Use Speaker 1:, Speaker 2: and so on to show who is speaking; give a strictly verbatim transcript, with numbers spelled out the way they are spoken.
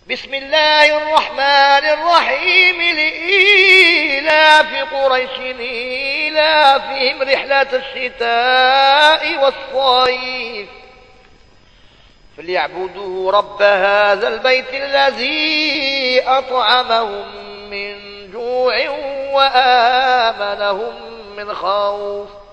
Speaker 1: بسم الله الرحمن الرحيم لإيلاف قريش إيلافهم رحلة الشتاء والصيف فليعبدوا رب هذا البيت الذي أطعمهم من جوع وآمنهم من خوف